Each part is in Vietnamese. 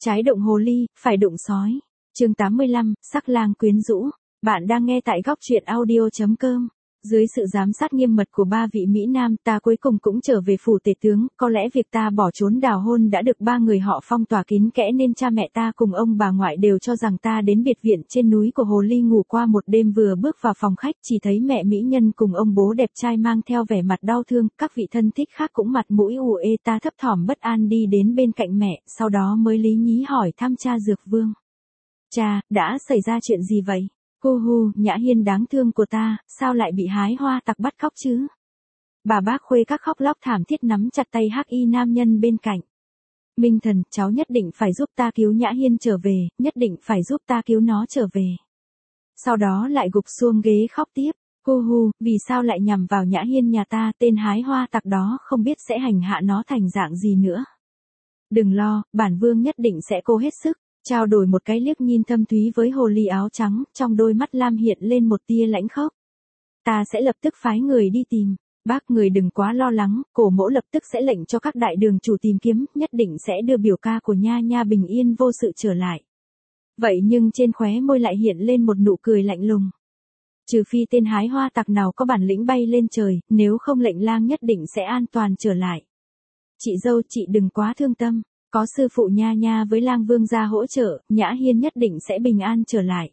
Trái đụng hồ ly, phải đụng sói. Chương 85, sắc lang quyến rũ. Bạn đang nghe tại góc truyện audio.com. Dưới sự giám sát nghiêm mật của ba vị Mỹ Nam, ta cuối cùng cũng trở về phủ tể tướng. Có lẽ việc ta bỏ trốn đào hôn đã được ba người họ phong tỏa kín kẽ, nên cha mẹ ta cùng ông bà ngoại đều cho rằng ta đến biệt viện trên núi của hồ ly ngủ qua một đêm. Vừa bước vào phòng khách, chỉ thấy mẹ mỹ nhân cùng ông bố đẹp trai mang theo vẻ mặt đau thương. Các vị thân thích khác cũng mặt mũi ù ê. Ta thấp thỏm bất an đi đến bên cạnh mẹ, sau đó mới lý nhí hỏi thăm cha Dược Vương. Cha, đã xảy ra chuyện gì vậy? Hu hu, Nhã Hiên đáng thương của ta, sao lại bị hái hoa tặc bắt cóc chứ? Bà bác Khuê các khóc lóc thảm thiết nắm chặt tay hắc y nam nhân bên cạnh. Minh Thần, cháu nhất định phải giúp ta cứu Nhã Hiên trở về, nhất định phải giúp ta cứu nó trở về. Sau đó lại gục xuống ghế khóc tiếp. Hu hu, vì sao lại nhằm vào Nhã Hiên nhà ta? Tên hái hoa tặc đó không biết sẽ hành hạ nó thành dạng gì nữa. Đừng lo, bản vương nhất định sẽ cố hết sức. Trao đổi một cái liếc nhìn thâm thúy với hồ ly áo trắng, trong đôi mắt Lam hiện lên một tia lãnh khốc. Ta sẽ lập tức phái người đi tìm. Bác người đừng quá lo lắng, cổ mẫu lập tức sẽ lệnh cho các đại đường chủ tìm kiếm, nhất định sẽ đưa biểu ca của Nha Nha bình yên vô sự trở lại. Vậy nhưng trên khóe môi lại hiện lên một nụ cười lạnh lùng. Trừ phi tên hái hoa tặc nào có bản lĩnh bay lên trời, nếu không lệnh lang nhất định sẽ an toàn trở lại. Chị dâu, chị đừng quá thương tâm. Có sư phụ Nha Nha với lang vương gia hỗ trợ, Nhã Hiên nhất định sẽ bình an trở lại.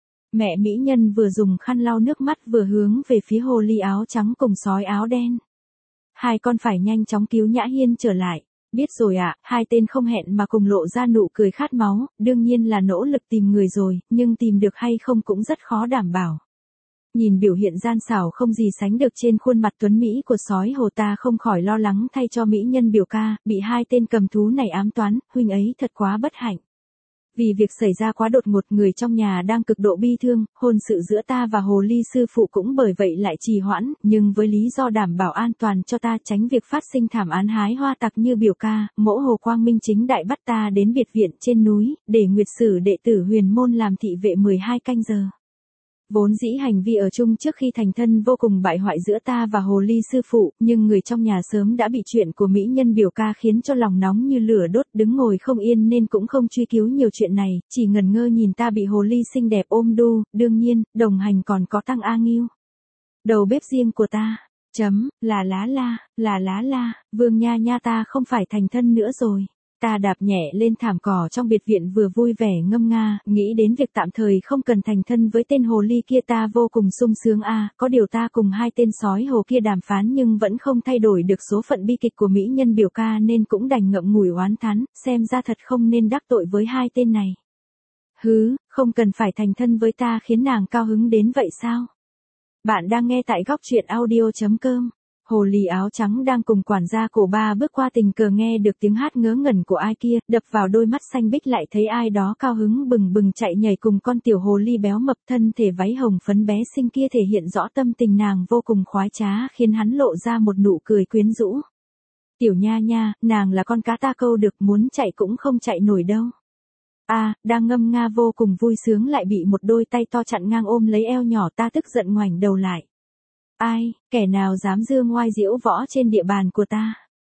Mẹ mỹ nhân vừa dùng khăn lau nước mắt vừa hướng về phía hồ ly áo trắng cùng sói áo đen. Hai con phải nhanh chóng cứu Nhã Hiên trở lại. Biết rồi ạ, hai tên không hẹn mà cùng lộ ra nụ cười khát máu, đương nhiên là nỗ lực tìm người rồi, nhưng tìm được hay không cũng rất khó đảm bảo. Nhìn biểu hiện gian xảo không gì sánh được trên khuôn mặt tuấn Mỹ của sói hồ, ta không khỏi lo lắng thay cho mỹ nhân biểu ca, bị hai tên cầm thú này ám toán, huynh ấy thật quá bất hạnh. Vì việc xảy ra quá đột ngột, người trong nhà đang cực độ bi thương, hôn sự giữa ta và hồ ly sư phụ cũng bởi vậy lại trì hoãn, nhưng với lý do đảm bảo an toàn cho ta, tránh việc phát sinh thảm án hái hoa tặc như biểu ca, mẫu hồ quang minh chính đại bắt ta đến biệt viện trên núi, để nguyệt sử đệ tử huyền môn làm thị vệ 12 canh giờ. Vốn dĩ hành vi ở chung trước khi thành thân vô cùng bại hoại giữa ta và hồ ly sư phụ, nhưng người trong nhà sớm đã bị chuyện của mỹ nhân biểu ca khiến cho lòng nóng như lửa đốt, đứng ngồi không yên nên cũng không truy cứu nhiều chuyện này, chỉ ngẩn ngơ nhìn ta bị hồ ly xinh đẹp ôm đu. Đương nhiên, đồng hành còn có Tăng A Nghiêu, đầu bếp riêng của ta. Là lá la, Vương Nha Nha ta không phải thành thân nữa rồi. Ta đạp nhẹ lên thảm cỏ trong biệt viện vừa vui vẻ ngâm nga, nghĩ đến việc tạm thời không cần thành thân với tên hồ ly kia ta vô cùng sung sướng a. Có điều ta cùng hai tên sói hồ kia đàm phán nhưng vẫn không thay đổi được số phận bi kịch của mỹ nhân biểu ca, nên cũng đành ngậm ngùi oán thán, xem ra thật không nên đắc tội với hai tên này. Hứ, không cần phải thành thân với ta khiến nàng cao hứng đến vậy sao? Bạn đang nghe tại góc truyện audio.com. Hồ ly áo trắng đang cùng quản gia cổ ba bước qua, tình cờ nghe được tiếng hát ngớ ngẩn của ai kia, đập vào đôi mắt xanh bích lại thấy ai đó cao hứng bừng bừng chạy nhảy cùng con tiểu hồ ly béo mập, thân thể váy hồng phấn bé xinh kia thể hiện rõ tâm tình nàng vô cùng khoái trá, khiến hắn lộ ra một nụ cười quyến rũ. Tiểu Nha Nha, nàng là con cá ta câu được, muốn chạy cũng không chạy nổi đâu. Đang ngâm nga vô cùng vui sướng lại bị một đôi tay to chặn ngang ôm lấy eo nhỏ, ta tức giận ngoảnh đầu lại. Ai, kẻ nào dám dương ngoai diễu võ trên địa bàn của ta?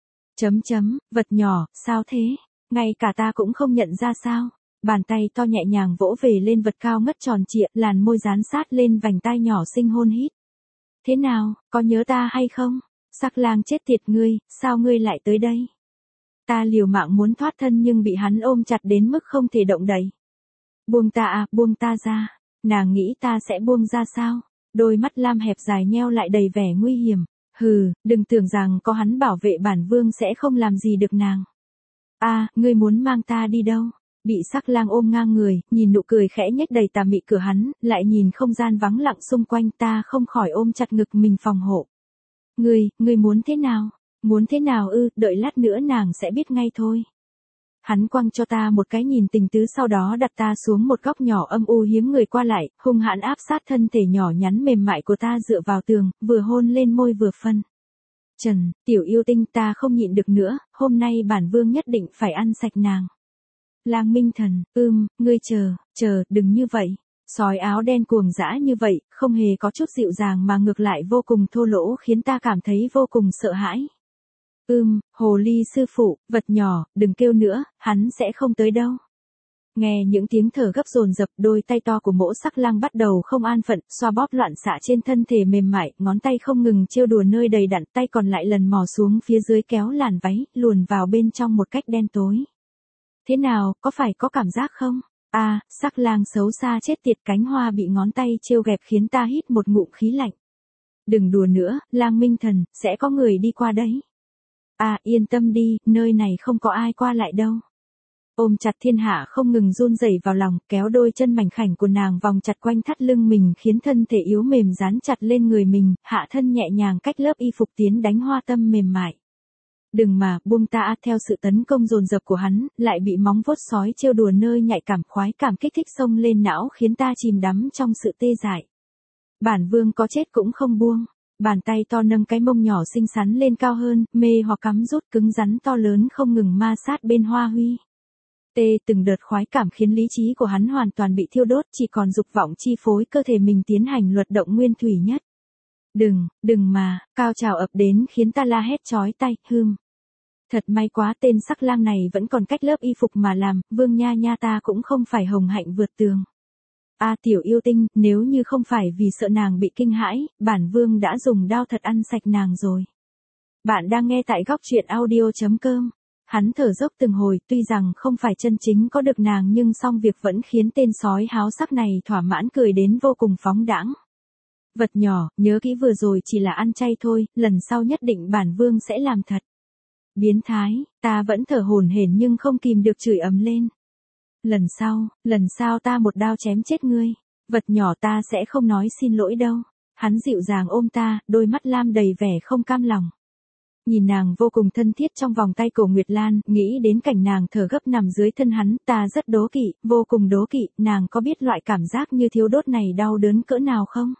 Vật nhỏ, sao thế? Ngay cả ta cũng không nhận ra sao? Bàn tay to nhẹ nhàng vỗ về lên vật cao ngất tròn trịa, làn môi dán sát lên vành tai nhỏ xinh hôn hít. Thế nào, có nhớ ta hay không? Sắc lang chết tiệt ngươi, sao ngươi lại tới đây? Ta liều mạng muốn thoát thân nhưng bị hắn ôm chặt đến mức không thể động đậy. Buông ta buông ta ra. Nàng nghĩ ta sẽ buông ra sao? Đôi mắt lam hẹp dài nheo lại đầy vẻ nguy hiểm. Hừ, đừng tưởng rằng có hắn bảo vệ bản vương sẽ không làm gì được nàng. Ngươi muốn mang ta đi đâu? Bị sắc lang ôm ngang người, nhìn nụ cười khẽ nhếch đầy tà mị của hắn, lại nhìn không gian vắng lặng xung quanh, ta không khỏi ôm chặt ngực mình phòng hộ. Ngươi muốn thế nào? Muốn thế nào ư? Đợi lát nữa nàng sẽ biết ngay thôi. Hắn quăng cho ta một cái nhìn tình tứ, sau đó đặt ta xuống một góc nhỏ âm u hiếm người qua lại, hung hãn áp sát thân thể nhỏ nhắn mềm mại của ta dựa vào tường, vừa hôn lên môi vừa phân trần, tiểu yêu tinh, ta không nhịn được nữa, hôm nay bản vương nhất định phải ăn sạch nàng. Lang Minh Thần, ngươi chờ, đừng như vậy. Sói áo đen cuồng dã như vậy, không hề có chút dịu dàng mà ngược lại vô cùng thô lỗ, khiến ta cảm thấy vô cùng sợ hãi. Hồ ly sư phụ, vật nhỏ, đừng kêu nữa, hắn sẽ không tới đâu. Nghe những tiếng thở gấp dồn dập, đôi tay to của Mỗ Sắc Lang bắt đầu không an phận, xoa bóp loạn xạ trên thân thể mềm mại, ngón tay không ngừng trêu đùa nơi đầy đặn, tay còn lại lần mò xuống phía dưới kéo làn váy, luồn vào bên trong một cách đen tối. Thế nào, có phải có cảm giác không? Sắc Lang xấu xa chết tiệt, cánh hoa bị ngón tay trêu ghẹp khiến ta hít một ngụm khí lạnh. Đừng đùa nữa, Lang Minh Thần, sẽ có người đi qua đấy. Yên tâm đi, nơi này không có ai qua lại đâu. Ôm chặt Thiên Hạ không ngừng run rẩy vào lòng, kéo đôi chân mảnh khảnh của nàng vòng chặt quanh thắt lưng mình khiến thân thể yếu mềm dán chặt lên người mình, hạ thân nhẹ nhàng cách lớp y phục tiến đánh hoa tâm mềm mại. Đừng mà, buông ta. Theo sự tấn công dồn dập của hắn, lại bị móng vuốt sói trêu đùa nơi nhạy cảm, khoái cảm kích thích xông lên não khiến ta chìm đắm trong sự tê dại. Bản Vương có chết cũng không buông. Bàn tay to nâng cái mông nhỏ xinh xắn lên cao hơn, mê hoặc cắm rút cứng rắn to lớn không ngừng ma sát bên hoa huy. Từng đợt khoái cảm khiến lý trí của hắn hoàn toàn bị thiêu đốt, chỉ còn dục vọng chi phối cơ thể mình tiến hành luật động nguyên thủy nhất. Đừng mà, cao trào ập đến khiến ta la hét chói tai, Thật may quá, tên Sắc Lang này vẫn còn cách lớp y phục mà làm, Vương nha ta cũng không phải hồng hạnh vượt tường. Tiểu yêu tinh, nếu như không phải vì sợ nàng bị kinh hãi, bản Vương đã dùng đao thật ăn sạch nàng rồi. Bạn đang nghe tại góc truyện audio.com. Hắn thở dốc từng hồi, tuy rằng không phải chân chính có được nàng nhưng song việc vẫn khiến tên sói háo sắc này thỏa mãn cười đến vô cùng phóng đãng. Vật nhỏ, nhớ kỹ vừa rồi chỉ là ăn chay thôi, lần sau nhất định bản Vương sẽ làm thật. Biến thái, ta vẫn thở hổn hển nhưng không kìm được chửi ầm lên. Lần sau ta một đao chém chết ngươi. Vật nhỏ, ta sẽ không nói xin lỗi đâu. Hắn dịu dàng ôm ta, đôi mắt lam đầy vẻ không cam lòng. Nhìn nàng vô cùng thân thiết trong vòng tay cổ Nguyệt Lan, nghĩ đến cảnh nàng thở gấp nằm dưới thân hắn, ta rất đố kỵ, vô cùng đố kỵ, nàng có biết loại cảm giác như thiếu đốt này đau đớn cỡ nào không?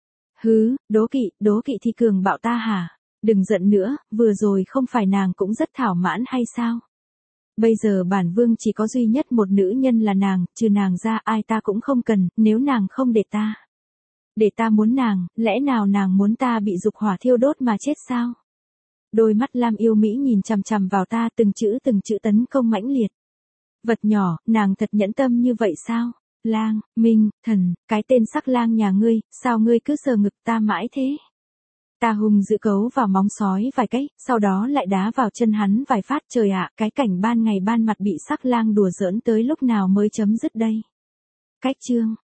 Đố kỵ thì cường bạo ta hả? Đừng giận nữa, vừa rồi không phải nàng cũng rất thỏa mãn hay sao? Bây giờ bản Vương chỉ có duy nhất một nữ nhân là nàng, trừ nàng ra ai ta cũng không cần, nếu nàng không để ta muốn nàng, lẽ nào nàng muốn ta bị dục hỏa thiêu đốt mà chết sao? Đôi mắt lam yêu mỹ nhìn chằm chằm vào ta, từng chữ tấn công mãnh liệt. Vật nhỏ, nàng thật nhẫn tâm như vậy sao? Lang, Minh, Thần, cái tên Sắc Lang nhà ngươi, sao ngươi cứ sờ ngực ta mãi thế? Ta hùng dữ cấu vào móng sói vài cái, sau đó lại đá vào chân hắn vài phát. Trời ạ, cái cảnh ban ngày ban mặt bị Sắc Lang đùa giỡn tới lúc nào mới chấm dứt đây? Cách chương